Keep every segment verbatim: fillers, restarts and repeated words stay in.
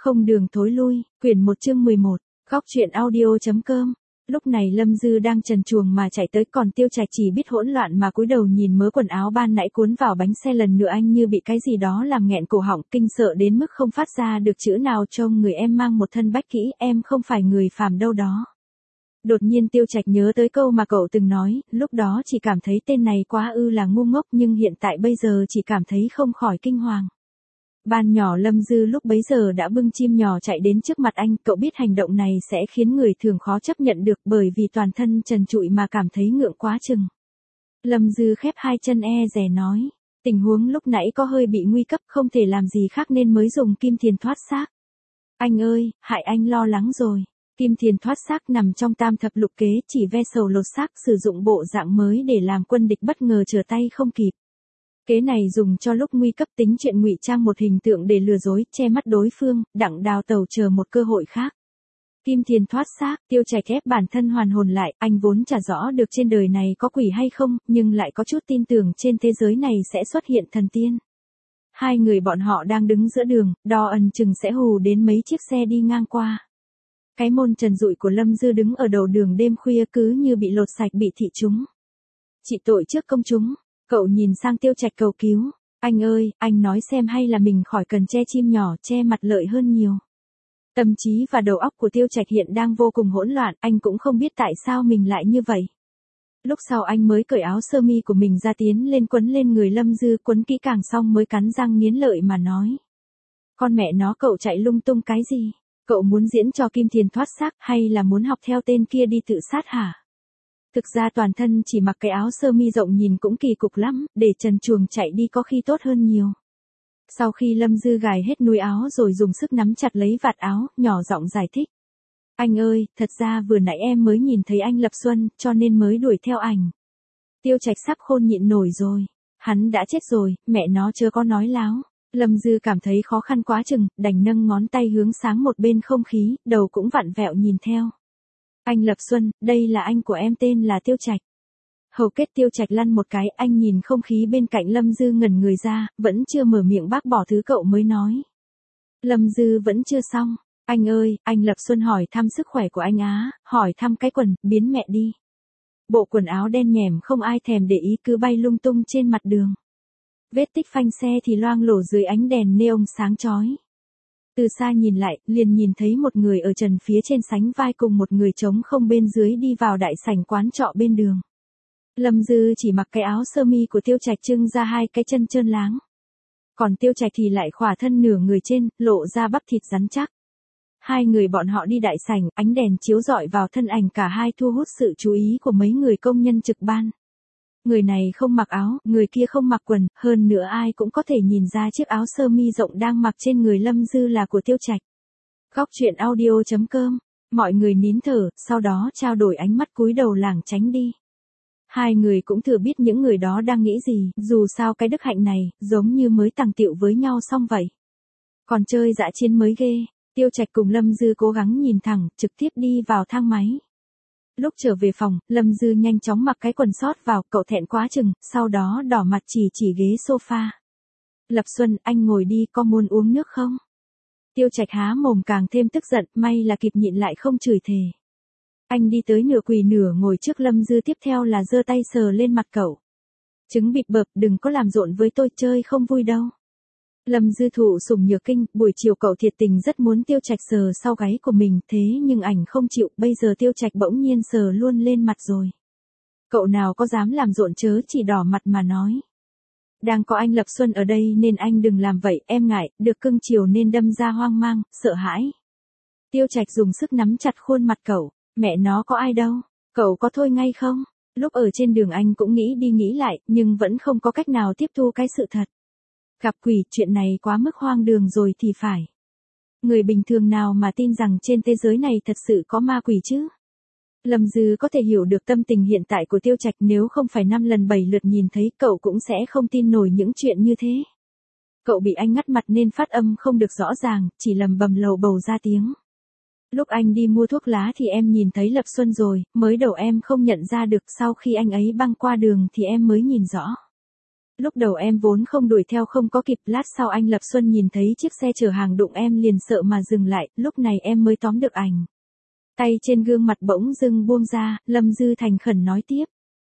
Không đường thối lui, quyển một chương mười một, góc truyện audio.com. Lúc này Lâm Dư đang trần truồng mà chạy tới, còn Tiêu Trạch chỉ biết hỗn loạn mà cúi đầu nhìn mớ quần áo ban nãy cuốn vào bánh xe. Lần nữa anh như bị cái gì đó làm nghẹn cổ họng, kinh sợ đến mức không phát ra được chữ nào. Trông người em mang một thân bách kỹ, em không phải người phàm đâu đó. Đột nhiên Tiêu Trạch nhớ tới câu mà cậu từng nói, lúc đó chỉ cảm thấy tên này quá ư là ngu ngốc, nhưng hiện tại bây giờ chỉ cảm thấy không khỏi kinh hoàng. Ban nhỏ Lâm Dư lúc bấy giờ đã bưng chim nhỏ chạy đến trước mặt anh, cậu biết hành động này sẽ khiến người thường khó chấp nhận được, bởi vì toàn thân trần trụi mà cảm thấy ngượng quá chừng. Lâm Dư khép hai chân e dè nói, tình huống lúc nãy có hơi bị nguy cấp, không thể làm gì khác nên mới dùng kim thiền thoát xác. Anh ơi, hại anh lo lắng rồi. Kim thiền thoát xác nằm trong tam thập lục kế, chỉ ve sầu lột xác, sử dụng bộ dạng mới để làm quân địch bất ngờ trở tay không kịp. Kế này dùng cho lúc nguy cấp, tính chuyện ngụy trang một hình tượng để lừa dối, che mắt đối phương, đặng đào tẩu chờ một cơ hội khác. Kim thiền thoát xác, Tiêu Trạch ép bản thân hoàn hồn lại, anh vốn chả rõ được trên đời này có quỷ hay không, nhưng lại có chút tin tưởng trên thế giới này sẽ xuất hiện thần tiên. Hai người bọn họ đang đứng giữa đường, đo ẩn chừng sẽ hù đến mấy chiếc xe đi ngang qua. Cái môn trần trụi của Lâm Dư đứng ở đầu đường đêm khuya cứ như bị lột sạch, bị thị chúng. Trị tội trước công chúng. Cậu nhìn sang Tiêu Trạch cầu cứu, anh ơi, anh nói xem hay là mình khỏi cần che chim nhỏ, che mặt lợi hơn nhiều. Tâm trí và đầu óc của Tiêu Trạch hiện đang vô cùng hỗn loạn, anh cũng không biết tại sao mình lại như vậy. Lúc sau anh mới cởi áo sơ mi của mình ra, tiến lên quấn lên người Lâm Dư, quấn kỹ càng xong mới cắn răng nghiến lợi mà nói. Con mẹ nó, cậu chạy lung tung cái gì? Cậu muốn diễn cho Kim Thiền thoát xác hay là muốn học theo tên kia đi tự sát hả? Thực ra toàn thân chỉ mặc cái áo sơ mi rộng nhìn cũng kỳ cục lắm, để trần truồng chạy đi có khi tốt hơn nhiều. Sau khi Lâm Dư gài hết núi áo rồi dùng sức nắm chặt lấy vạt áo, nhỏ giọng giải thích. Anh ơi, thật ra vừa nãy em mới nhìn thấy anh Lập Xuân, cho nên mới đuổi theo ảnh. Tiêu Trạch sắp khôn nhịn nổi rồi. Hắn đã chết rồi, mẹ nó chưa có nói láo. Lâm Dư cảm thấy khó khăn quá chừng, đành nâng ngón tay hướng sáng một bên không khí, đầu cũng vặn vẹo nhìn theo. Anh Lập Xuân, đây là anh của em, tên là Tiêu Trạch. Hầu kết Tiêu Trạch lăn một cái, anh nhìn không khí bên cạnh Lâm Dư ngẩn người ra, vẫn chưa mở miệng bác bỏ thứ cậu mới nói. Lâm Dư vẫn chưa xong, anh ơi, anh Lập Xuân hỏi thăm sức khỏe của anh á, hỏi thăm cái quần, biến mẹ đi. Bộ quần áo đen nhẻm không ai thèm để ý cứ bay lung tung trên mặt đường. Vết tích phanh xe thì loang lổ dưới ánh đèn neon sáng chói. Từ xa nhìn lại, liền nhìn thấy một người ở trần phía trên sánh vai cùng một người trống không bên dưới đi vào đại sảnh quán trọ bên đường. Lâm Dư chỉ mặc cái áo sơ mi của Tiêu Trạch trưng ra hai cái chân trơn láng. Còn Tiêu Trạch thì lại khỏa thân nửa người trên, lộ ra bắp thịt rắn chắc. Hai người bọn họ đi đại sảnh, ánh đèn chiếu rọi vào thân ảnh cả hai thu hút sự chú ý của mấy người công nhân trực ban. Người này không mặc áo, người kia không mặc quần, hơn nữa ai cũng có thể nhìn ra chiếc áo sơ mi rộng đang mặc trên người Lâm Dư là của Tiêu Trạch. Góc truyện audio.com. Mọi người nín thở, sau đó trao đổi ánh mắt cúi đầu lảng tránh đi. Hai người cũng thừa biết những người đó đang nghĩ gì, dù sao cái đức hạnh này, giống như mới tàng tiệu với nhau xong vậy. Còn chơi dã chiến mới ghê. Tiêu Trạch cùng Lâm Dư cố gắng nhìn thẳng, trực tiếp đi vào thang máy. Lúc trở về phòng, Lâm Dư nhanh chóng mặc cái quần sót vào, cậu thẹn quá chừng, sau đó đỏ mặt chỉ chỉ ghế sofa. Lập Xuân, anh ngồi đi, có muốn uống nước không? Tiêu Trạch há mồm càng thêm tức giận, may là kịp nhịn lại không chửi thề. Anh đi tới nửa quỳ nửa ngồi trước Lâm Dư, tiếp theo là giơ tay sờ lên mặt cậu. Trứng bịp bợp, đừng có làm rộn với tôi, chơi không vui đâu. Lâm Dư thụ sủng nhược kinh, buổi chiều cậu thiệt tình rất muốn Tiêu Trạch sờ sau gáy của mình, thế nhưng ảnh không chịu, bây giờ Tiêu Trạch bỗng nhiên sờ luôn lên mặt rồi. Cậu nào có dám làm rộn, chớ chỉ đỏ mặt mà nói. Đang có anh Lập Xuân ở đây nên anh đừng làm vậy, em ngại, được cưng chiều nên đâm ra hoang mang, sợ hãi. Tiêu Trạch dùng sức nắm chặt khuôn mặt cậu, mẹ nó có ai đâu, cậu có thôi ngay không? Lúc ở trên đường anh cũng nghĩ đi nghĩ lại, nhưng vẫn không có cách nào tiếp thu cái sự thật. Gặp quỷ, chuyện này quá mức hoang đường rồi thì phải. Người bình thường nào mà tin rằng trên thế giới này thật sự có ma quỷ chứ? Lâm Dư có thể hiểu được tâm tình hiện tại của Tiêu Trạch, nếu không phải năm lần bảy lượt nhìn thấy cậu cũng sẽ không tin nổi những chuyện như thế. Cậu bị anh ngắt mặt nên phát âm không được rõ ràng, chỉ lầm bầm lầu bầu ra tiếng. Lúc anh đi mua thuốc lá thì em nhìn thấy Lập Xuân rồi, mới đầu em không nhận ra được, sau khi anh ấy băng qua đường thì em mới nhìn rõ. Lúc đầu em vốn không đuổi theo không có kịp, lát sau anh Lập Xuân nhìn thấy chiếc xe chở hàng đụng em liền sợ mà dừng lại, lúc này em mới tóm được ảnh. Tay trên gương mặt bỗng dưng buông ra, Lâm Dư thành khẩn nói tiếp.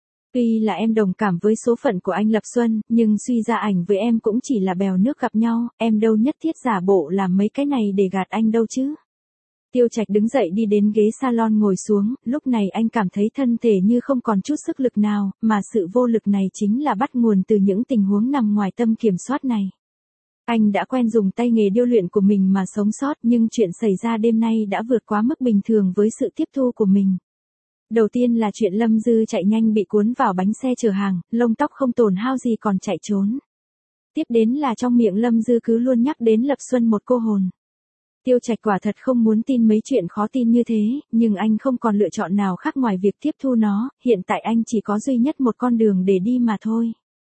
Tuy là em đồng cảm với số phận của anh Lập Xuân, nhưng suy ra ảnh với em cũng chỉ là bèo nước gặp nhau, em đâu nhất thiết giả bộ làm mấy cái này để gạt anh đâu chứ. Tiêu Trạch đứng dậy đi đến ghế salon ngồi xuống, lúc này anh cảm thấy thân thể như không còn chút sức lực nào, mà sự vô lực này chính là bắt nguồn từ những tình huống nằm ngoài tâm kiểm soát này. Anh đã quen dùng tay nghề điêu luyện của mình mà sống sót, nhưng chuyện xảy ra đêm nay đã vượt quá mức bình thường với sự tiếp thu của mình. Đầu tiên là chuyện Lâm Dư chạy nhanh bị cuốn vào bánh xe chở hàng, lông tóc không tổn hao gì còn chạy trốn. Tiếp đến là trong miệng Lâm Dư cứ luôn nhắc đến Lập Xuân một cô hồn. Tiêu Trạch quả thật không muốn tin mấy chuyện khó tin như thế, nhưng anh không còn lựa chọn nào khác ngoài việc tiếp thu nó, hiện tại anh chỉ có duy nhất một con đường để đi mà thôi.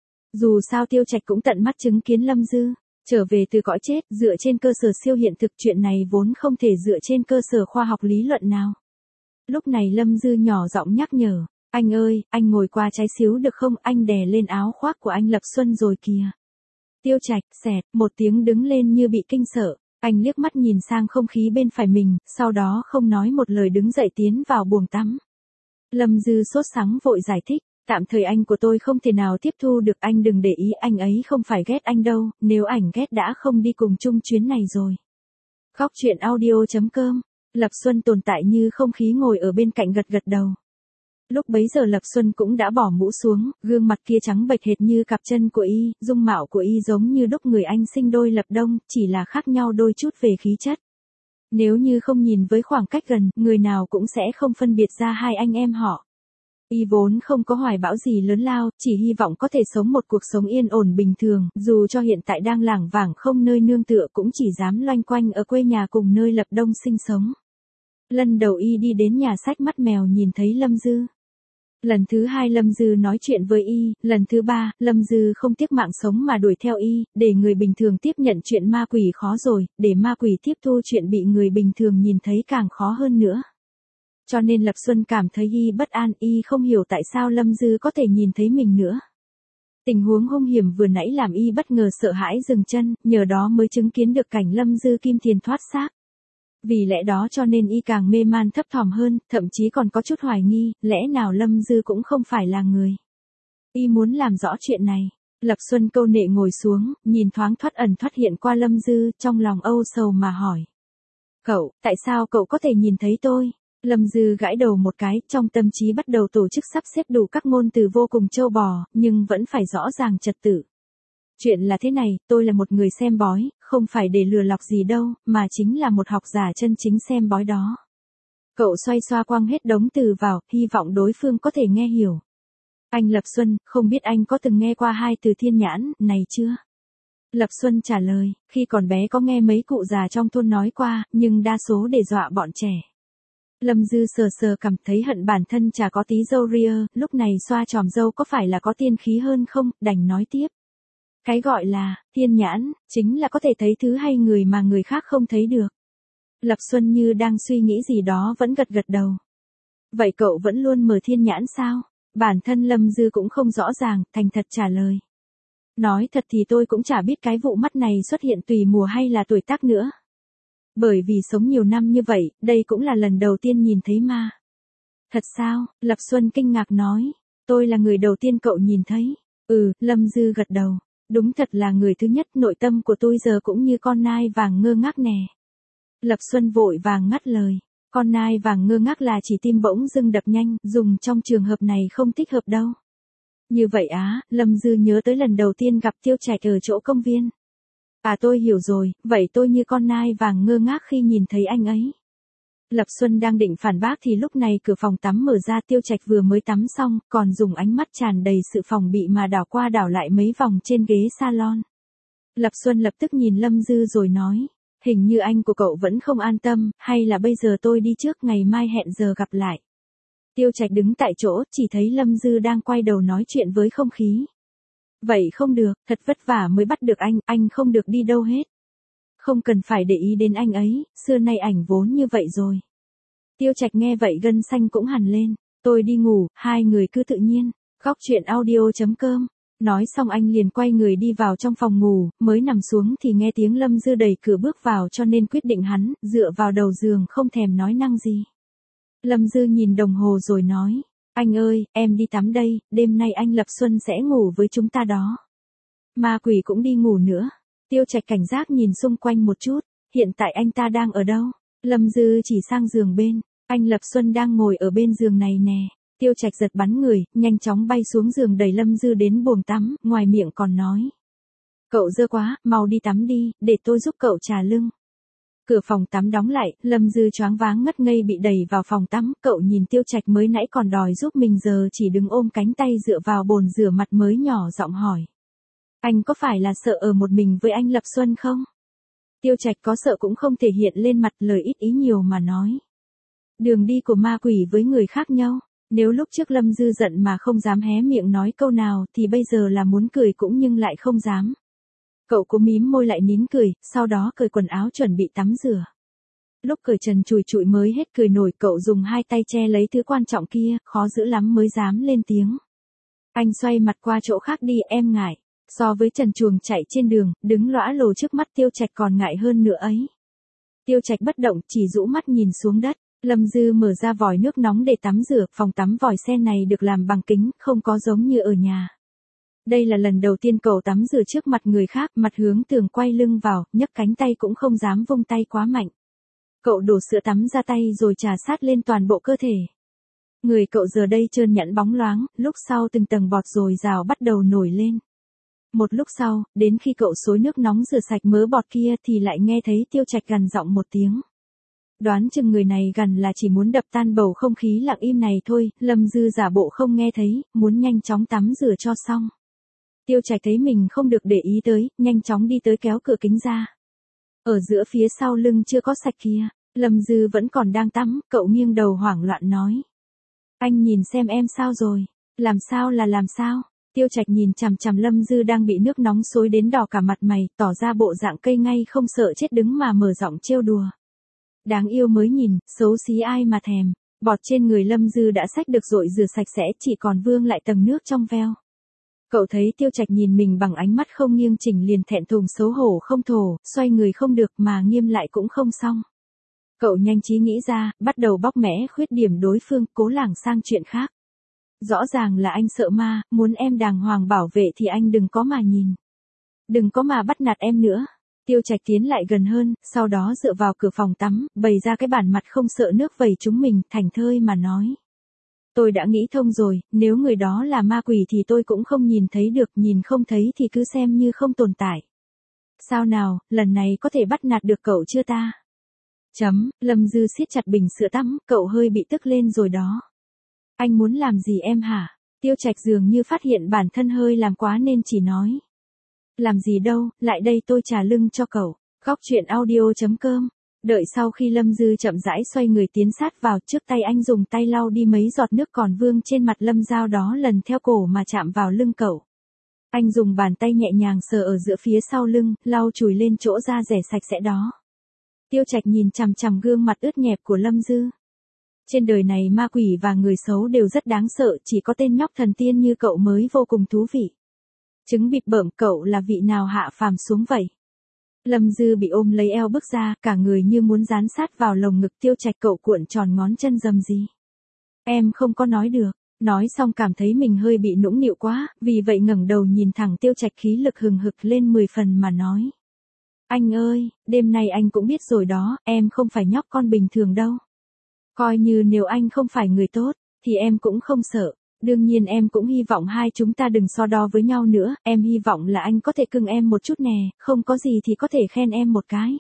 Dù sao Tiêu Trạch cũng tận mắt chứng kiến Lâm Dư trở về từ cõi chết, dựa trên cơ sở siêu hiện thực, chuyện này vốn không thể dựa trên cơ sở khoa học lý luận nào. Lúc này Lâm Dư nhỏ giọng nhắc nhở, anh ơi, anh ngồi qua trái xíu được không, anh đè lên áo khoác của anh Lập Xuân rồi kìa. Tiêu Trạch, xẹt, một tiếng đứng lên như bị kinh sợ, anh liếc mắt nhìn sang không khí bên phải mình, sau đó không nói một lời đứng dậy tiến vào buồng tắm. Lâm Dư sốt sắng vội giải thích, tạm thời anh của tôi không thể nào tiếp thu được, anh đừng để ý, anh ấy không phải ghét anh đâu, nếu ảnh ghét đã không đi cùng chung chuyến này rồi. Khóc chuyện audio chấm com. Lập Xuân tồn tại như không khí ngồi ở bên cạnh gật gật đầu. Lúc bấy giờ Lập Xuân cũng đã bỏ mũ xuống, gương mặt kia trắng bệch hệt như cặp chân của y, dung mạo của y giống như đúc người anh sinh đôi lập đông, chỉ là khác nhau đôi chút về khí chất. Nếu như không nhìn với khoảng cách gần, người nào cũng sẽ không phân biệt ra hai anh em họ. Y vốn không có hoài bão gì lớn lao, chỉ hy vọng có thể sống một cuộc sống yên ổn bình thường, dù cho hiện tại đang lảng vảng không nơi nương tựa cũng chỉ dám loanh quanh ở quê nhà cùng nơi Lập Đông sinh sống. Lần đầu y đi đến nhà sách mắt mèo nhìn thấy Lâm Dư. Lần thứ hai Lâm Dư nói chuyện với y, lần thứ ba, Lâm Dư không tiếc mạng sống mà đuổi theo y, để người bình thường tiếp nhận chuyện ma quỷ khó rồi, để ma quỷ tiếp thu chuyện bị người bình thường nhìn thấy càng khó hơn nữa. Cho nên Lập Xuân cảm thấy y bất an, y không hiểu tại sao Lâm Dư có thể nhìn thấy mình nữa. Tình huống hung hiểm vừa nãy làm y bất ngờ sợ hãi dừng chân, nhờ đó mới chứng kiến được cảnh Lâm Dư kim tiền thoát xác. Vì lẽ đó cho nên y càng mê man thấp thỏm hơn, thậm chí còn có chút hoài nghi, lẽ nào Lâm Dư cũng không phải là người. Y muốn làm rõ chuyện này. Lập Xuân câu nệ ngồi xuống, nhìn thoáng thoát ẩn thoát hiện qua Lâm Dư, trong lòng âu sầu mà hỏi. Cậu, tại sao cậu có thể nhìn thấy tôi? Lâm Dư gãi đầu một cái, trong tâm trí bắt đầu tổ chức sắp xếp đủ các ngôn từ vô cùng trâu bò, nhưng vẫn phải rõ ràng trật tự. Chuyện là thế này, tôi là một người xem bói, không phải để lừa lọc gì đâu, mà chính là một học giả chân chính xem bói đó. Cậu xoay xoa quăng hết đống từ vào, hy vọng đối phương có thể nghe hiểu. Anh Lập Xuân, không biết anh có từng nghe qua hai từ thiên nhãn, này chưa? Lập Xuân trả lời, khi còn bé có nghe mấy cụ già trong thôn nói qua, nhưng đa số để dọa bọn trẻ. Lâm Dư sờ sờ cảm thấy hận bản thân chả có tí râu ria, lúc này xoa tròm râu có phải là có tiên khí hơn không, đành nói tiếp. Cái gọi là, thiên nhãn, chính là có thể thấy thứ hay người mà người khác không thấy được. Lập Xuân như đang suy nghĩ gì đó vẫn gật gật đầu. Vậy cậu vẫn luôn mở thiên nhãn sao? Bản thân Lâm Dư cũng không rõ ràng, thành thật trả lời. Nói thật thì tôi cũng chả biết cái vụ mắt này xuất hiện tùy mùa hay là tuổi tác nữa. Bởi vì sống nhiều năm như vậy, đây cũng là lần đầu tiên nhìn thấy ma. Thật sao? Lập Xuân kinh ngạc nói. Tôi là người đầu tiên cậu nhìn thấy. Ừ, Lâm Dư gật đầu. Đúng thật là người thứ nhất, nội tâm của tôi giờ cũng như con nai vàng ngơ ngác nè. Lập Xuân vội vàng ngắt lời. Con nai vàng ngơ ngác là chỉ tim bỗng dưng đập nhanh, dùng trong trường hợp này không thích hợp đâu. Như vậy á, Lâm Dư nhớ tới lần đầu tiên gặp Tiêu Trạch ở chỗ công viên. À tôi hiểu rồi, vậy tôi như con nai vàng ngơ ngác khi nhìn thấy anh ấy. Lập Xuân đang định phản bác thì lúc này cửa phòng tắm mở ra, Tiêu Trạch vừa mới tắm xong, còn dùng ánh mắt tràn đầy sự phòng bị mà đảo qua đảo lại mấy vòng trên ghế salon. Lập Xuân lập tức nhìn Lâm Dư rồi nói, hình như anh của cậu vẫn không an tâm, hay là bây giờ tôi đi trước, ngày mai hẹn giờ gặp lại. Tiêu Trạch đứng tại chỗ, chỉ thấy Lâm Dư đang quay đầu nói chuyện với không khí. Vậy không được, thật vất vả mới bắt được anh, anh không được đi đâu hết. Không cần phải để ý đến anh ấy, xưa nay ảnh vốn như vậy rồi. Tiêu Trạch nghe vậy gân xanh cũng hằn lên, tôi đi ngủ, hai người cứ tự nhiên. Khóc chuyện audio chấm com Nói xong anh liền quay người đi vào trong phòng ngủ, mới nằm xuống thì nghe tiếng Lâm Dư đẩy cửa bước vào cho nên quyết định hắn, dựa vào đầu giường không thèm nói năng gì. Lâm Dư nhìn đồng hồ rồi nói, anh ơi, em đi tắm đây, đêm nay anh Lập Xuân sẽ ngủ với chúng ta đó. Ma quỷ cũng đi ngủ nữa. Tiêu Trạch cảnh giác nhìn xung quanh một chút, hiện tại anh ta đang ở đâu? Lâm Dư chỉ sang giường bên, anh Lập Xuân đang ngồi ở bên giường này nè. Tiêu Trạch giật bắn người, nhanh chóng bay xuống giường đẩy Lâm Dư đến buồng tắm, ngoài miệng còn nói. Cậu dơ quá, mau đi tắm đi, để tôi giúp cậu trà lưng. Cửa phòng tắm đóng lại, Lâm Dư choáng váng ngất ngây bị đẩy vào phòng tắm, cậu nhìn Tiêu Trạch mới nãy còn đòi giúp mình giờ chỉ đứng ôm cánh tay dựa vào bồn rửa mặt mới nhỏ giọng hỏi. Anh có phải là sợ ở một mình với anh Lập Xuân không? Tiêu Trạch có sợ cũng không thể hiện lên mặt, lời ít ý nhiều mà nói. Đường đi của ma quỷ với người khác nhau. Nếu lúc trước Lâm Dư giận mà không dám hé miệng nói câu nào thì bây giờ là muốn cười cũng nhưng lại không dám. Cậu cố mím môi lại nín cười, sau đó cởi quần áo chuẩn bị tắm rửa. Lúc cởi trần trụi trụi mới hết cười nổi, cậu dùng hai tay che lấy thứ quan trọng kia, khó giữ lắm mới dám lên tiếng. Anh xoay mặt qua chỗ khác đi, em ngại. So với trần truồng chạy trên đường, đứng lõa lồ trước mắt Tiêu Trạch còn ngại hơn nữa ấy. Tiêu Trạch bất động, chỉ rũ mắt nhìn xuống đất. Lâm Dư mở ra vòi nước nóng để tắm rửa, phòng tắm vòi sen này được làm bằng kính, không có giống như ở nhà. Đây là lần đầu tiên cậu tắm rửa trước mặt người khác, mặt hướng tường quay lưng vào, nhấc cánh tay cũng không dám vung tay quá mạnh. Cậu đổ sữa tắm ra tay rồi trà sát lên toàn bộ cơ thể. Người cậu giờ đây trơn nhẵn bóng loáng, lúc sau từng tầng bọt dồi dào bắt đầu nổi lên. Một lúc sau, đến khi cậu xối nước nóng rửa sạch mớ bọt kia thì lại nghe thấy Tiêu Trạch gằn giọng một tiếng. Đoán chừng người này gần là chỉ muốn đập tan bầu không khí lặng im này thôi, Lâm Dư giả bộ không nghe thấy, muốn nhanh chóng tắm rửa cho xong. Tiêu Trạch thấy mình không được để ý tới, nhanh chóng đi tới kéo cửa kính ra. Ở giữa phía sau lưng chưa có sạch kia, Lâm Dư vẫn còn đang tắm, cậu nghiêng đầu hoảng loạn nói. Anh nhìn xem em sao rồi, làm sao là làm sao? Tiêu Trạch nhìn chằm chằm Lâm Dư đang bị nước nóng xối đến đỏ cả mặt mày, tỏ ra bộ dạng cây ngay không sợ chết đứng mà mở giọng trêu đùa. Đáng yêu mới nhìn, xấu xí ai mà thèm. Bọt trên người Lâm Dư đã xách được rội rửa sạch sẽ, chỉ còn vương lại tầng nước trong veo. Cậu thấy Tiêu Trạch nhìn mình bằng ánh mắt không nghiêng chỉnh liền thẹn thùng xấu hổ không thổ, xoay người không được mà nghiêm lại cũng không xong. Cậu nhanh trí nghĩ ra, bắt đầu bóc mẽ khuyết điểm đối phương, cố lảng sang chuyện khác. Rõ ràng là anh sợ ma, muốn em đàng hoàng bảo vệ thì anh đừng có mà nhìn. Đừng có mà bắt nạt em nữa. Tiêu Trạch tiến lại gần hơn, sau đó dựa vào cửa phòng tắm, bày ra cái bản mặt không sợ nước vẩy chúng mình, thảnh thơi mà nói. Tôi đã nghĩ thông rồi, nếu người đó là ma quỷ thì tôi cũng không nhìn thấy được, nhìn không thấy thì cứ xem như không tồn tại. Sao nào, lần này có thể bắt nạt được cậu chưa ta? Chấm, Lâm Dư siết chặt bình sữa tắm, cậu hơi bị tức lên rồi đó. Anh muốn làm gì em hả? Tiêu Trạch dường như phát hiện bản thân hơi làm quá nên chỉ nói. Làm gì đâu, lại đây tôi trà lưng cho cậu. Góc truyện audio chấm com. Đợi sau khi Lâm Dư chậm rãi xoay người tiến sát vào, trước tay anh dùng tay lau đi mấy giọt nước còn vương trên mặt Lâm Dao đó lần theo cổ mà chạm vào lưng cậu. Anh dùng bàn tay nhẹ nhàng sờ ở giữa phía sau lưng, lau chùi lên chỗ da rẻ sạch sẽ đó. Tiêu Trạch nhìn chằm chằm gương mặt ướt nhẹp của Lâm Dư. Trên đời này ma quỷ và người xấu đều rất đáng sợ, chỉ có tên nhóc thần tiên như cậu mới vô cùng thú vị. Trứng bịp bợm, cậu là vị nào hạ phàm xuống vậy? Lâm Dư bị ôm lấy eo bước ra, cả người như muốn dán sát vào lồng ngực Tiêu Trạch, cậu cuộn tròn ngón chân rầm gì. Em không có nói được, nói xong cảm thấy mình hơi bị nũng nịu quá, vì vậy ngẩng đầu nhìn thẳng Tiêu Trạch khí lực hừng hực lên mười phần mà nói. Anh ơi, đêm nay anh cũng biết rồi đó, em không phải nhóc con bình thường đâu. Coi như nếu anh không phải người tốt, thì em cũng không sợ. Đương nhiên em cũng hy vọng hai chúng ta đừng so đo với nhau nữa, em hy vọng là anh có thể cưng em một chút nè, không có gì thì có thể khen em một cái.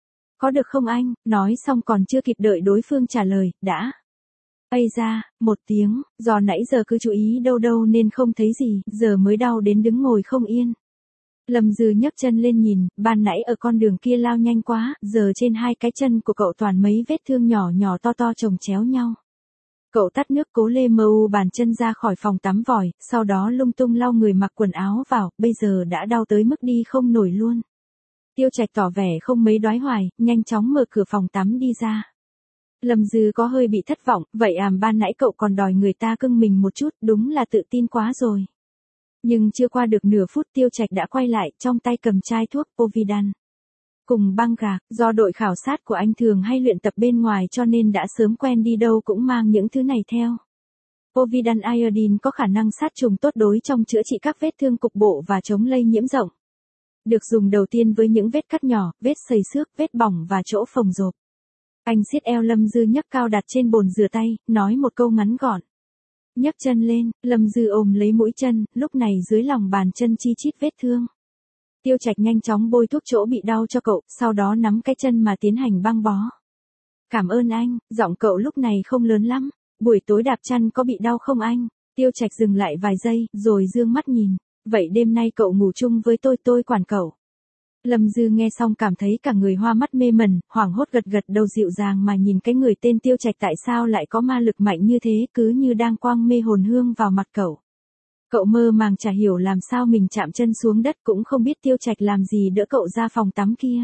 Có được không anh? Nói xong còn chưa kịp đợi đối phương trả lời, đã. Ây ra, một tiếng, do nãy giờ cứ chú ý đâu đâu nên không thấy gì, giờ mới đau đến đứng ngồi không yên. Lâm Dư nhấc chân lên nhìn, ban nãy ở con đường kia lao nhanh quá, giờ trên hai cái chân của cậu toàn mấy vết thương nhỏ nhỏ to to chồng chéo nhau. Cậu tắt nước cố lê mơ u bàn chân ra khỏi phòng tắm vòi, sau đó lung tung lau người mặc quần áo vào, bây giờ đã đau tới mức đi không nổi luôn. Tiêu Trạch tỏ vẻ không mấy đoái hoài, nhanh chóng mở cửa phòng tắm đi ra. Lâm Dư có hơi bị thất vọng, vậy àm ban nãy cậu còn đòi người ta cưng mình một chút, đúng là tự tin quá rồi. Nhưng chưa qua được nửa phút Tiêu Trạch đã quay lại, trong tay cầm chai thuốc Povidan. Cùng băng gạc, do đội khảo sát của anh thường hay luyện tập bên ngoài cho nên đã sớm quen đi đâu cũng mang những thứ này theo. Povidan iodine có khả năng sát trùng tốt đối trong chữa trị các vết thương cục bộ và chống lây nhiễm rộng. Được dùng đầu tiên với những vết cắt nhỏ, vết sầy xước, vết bỏng và chỗ phồng rộp. Anh siết eo Lâm Dư nhấc cao đặt trên bồn rửa tay, nói một câu ngắn gọn. Nhấc chân lên, Lâm Dư ôm lấy mũi chân, lúc này dưới lòng bàn chân chi chít vết thương. Tiêu Trạch nhanh chóng bôi thuốc chỗ bị đau cho cậu, sau đó nắm cái chân mà tiến hành băng bó. Cảm ơn anh, giọng cậu lúc này không lớn lắm. Buổi tối đạp chân có bị đau không anh? Tiêu Trạch dừng lại vài giây, rồi dương mắt nhìn. Vậy đêm nay cậu ngủ chung với tôi, tôi quản cậu. Lâm Dư nghe xong cảm thấy cả người hoa mắt mê mẩn, hoảng hốt gật gật đầu dịu dàng mà nhìn cái người tên Tiêu Trạch tại sao lại có ma lực mạnh như thế, cứ như đang quang mê hồn hương vào mặt cậu. Cậu mơ màng chả hiểu làm sao mình chạm chân xuống đất, cũng không biết Tiêu Trạch làm gì đỡ cậu ra phòng tắm kia.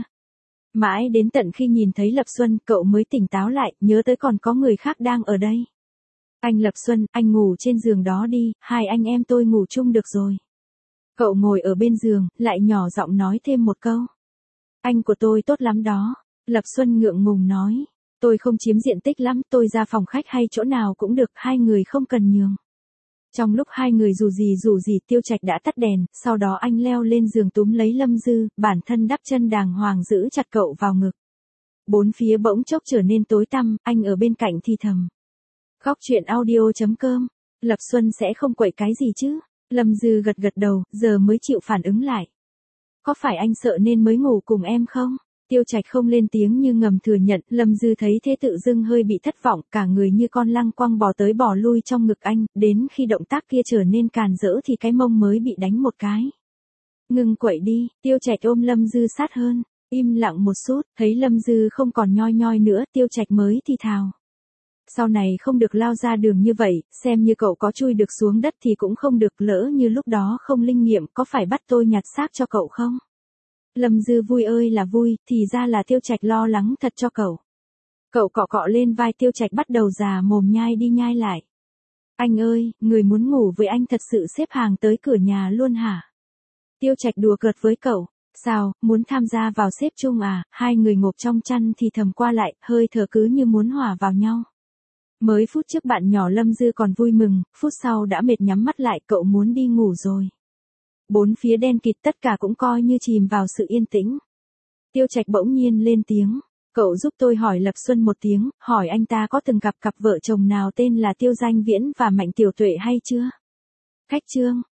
Mãi đến tận khi nhìn thấy Lập Xuân, cậu mới tỉnh táo lại, nhớ tới còn có người khác đang ở đây. Anh Lập Xuân, anh ngủ trên giường đó đi, hai anh em tôi ngủ chung được rồi. Cậu ngồi ở bên giường, lại nhỏ giọng nói thêm một câu. Anh của tôi tốt lắm đó. Lập Xuân ngượng ngùng nói. Tôi không chiếm diện tích lắm, tôi ra phòng khách hay chỗ nào cũng được, hai người không cần nhường. Trong lúc hai người dù gì dù gì Tiêu Trạch đã tắt đèn, sau đó anh leo lên giường túm lấy Lâm Dư, bản thân đắp chân đàng hoàng giữ chặt cậu vào ngực. Bốn phía bỗng chốc trở nên tối tăm, anh ở bên cạnh thì thầm. Góc truyện audio chấm com. Lập Xuân sẽ không quậy cái gì chứ? Lâm Dư gật gật đầu, giờ mới chịu phản ứng lại. Có phải anh sợ nên mới ngủ cùng em không? Tiêu Trạch không lên tiếng như ngầm thừa nhận, Lâm Dư thấy thế tự dưng hơi bị thất vọng, cả người như con lăng quăng bò tới bò lui trong ngực anh, đến khi động tác kia trở nên càn rỡ thì cái mông mới bị đánh một cái. Ngừng quậy đi, Tiêu Trạch ôm Lâm Dư sát hơn, im lặng một chút, thấy Lâm Dư không còn nhoi nhoi nữa, Tiêu Trạch mới thì thào. Sau này không được lao ra đường như vậy, xem như cậu có chui được xuống đất thì cũng không được, lỡ như lúc đó không linh nghiệm, có phải bắt tôi nhặt xác cho cậu không? Lâm Dư vui ơi là vui, thì ra là Tiêu Trạch lo lắng thật cho cậu. Cậu cọ cọ lên vai Tiêu Trạch bắt đầu già mồm nhai đi nhai lại. Anh ơi, người muốn ngủ với anh thật sự xếp hàng tới cửa nhà luôn hả? Tiêu Trạch đùa cợt với cậu. Sao, muốn tham gia vào xếp chung à? Hai người ngộp trong chăn thì thầm qua lại, hơi thở cứ như muốn hòa vào nhau. Mới phút trước bạn nhỏ Lâm Dư còn vui mừng, phút sau đã mệt nhắm mắt lại, cậu muốn đi ngủ rồi. Bốn phía đen kịt, tất cả cũng coi như chìm vào sự yên tĩnh. Tiêu Trạch bỗng nhiên lên tiếng. Cậu giúp tôi hỏi Lập Xuân một tiếng, hỏi anh ta có từng gặp cặp vợ chồng nào tên là Tiêu Danh Viễn và Mạnh Tiểu Tuệ hay chưa? Khách chương.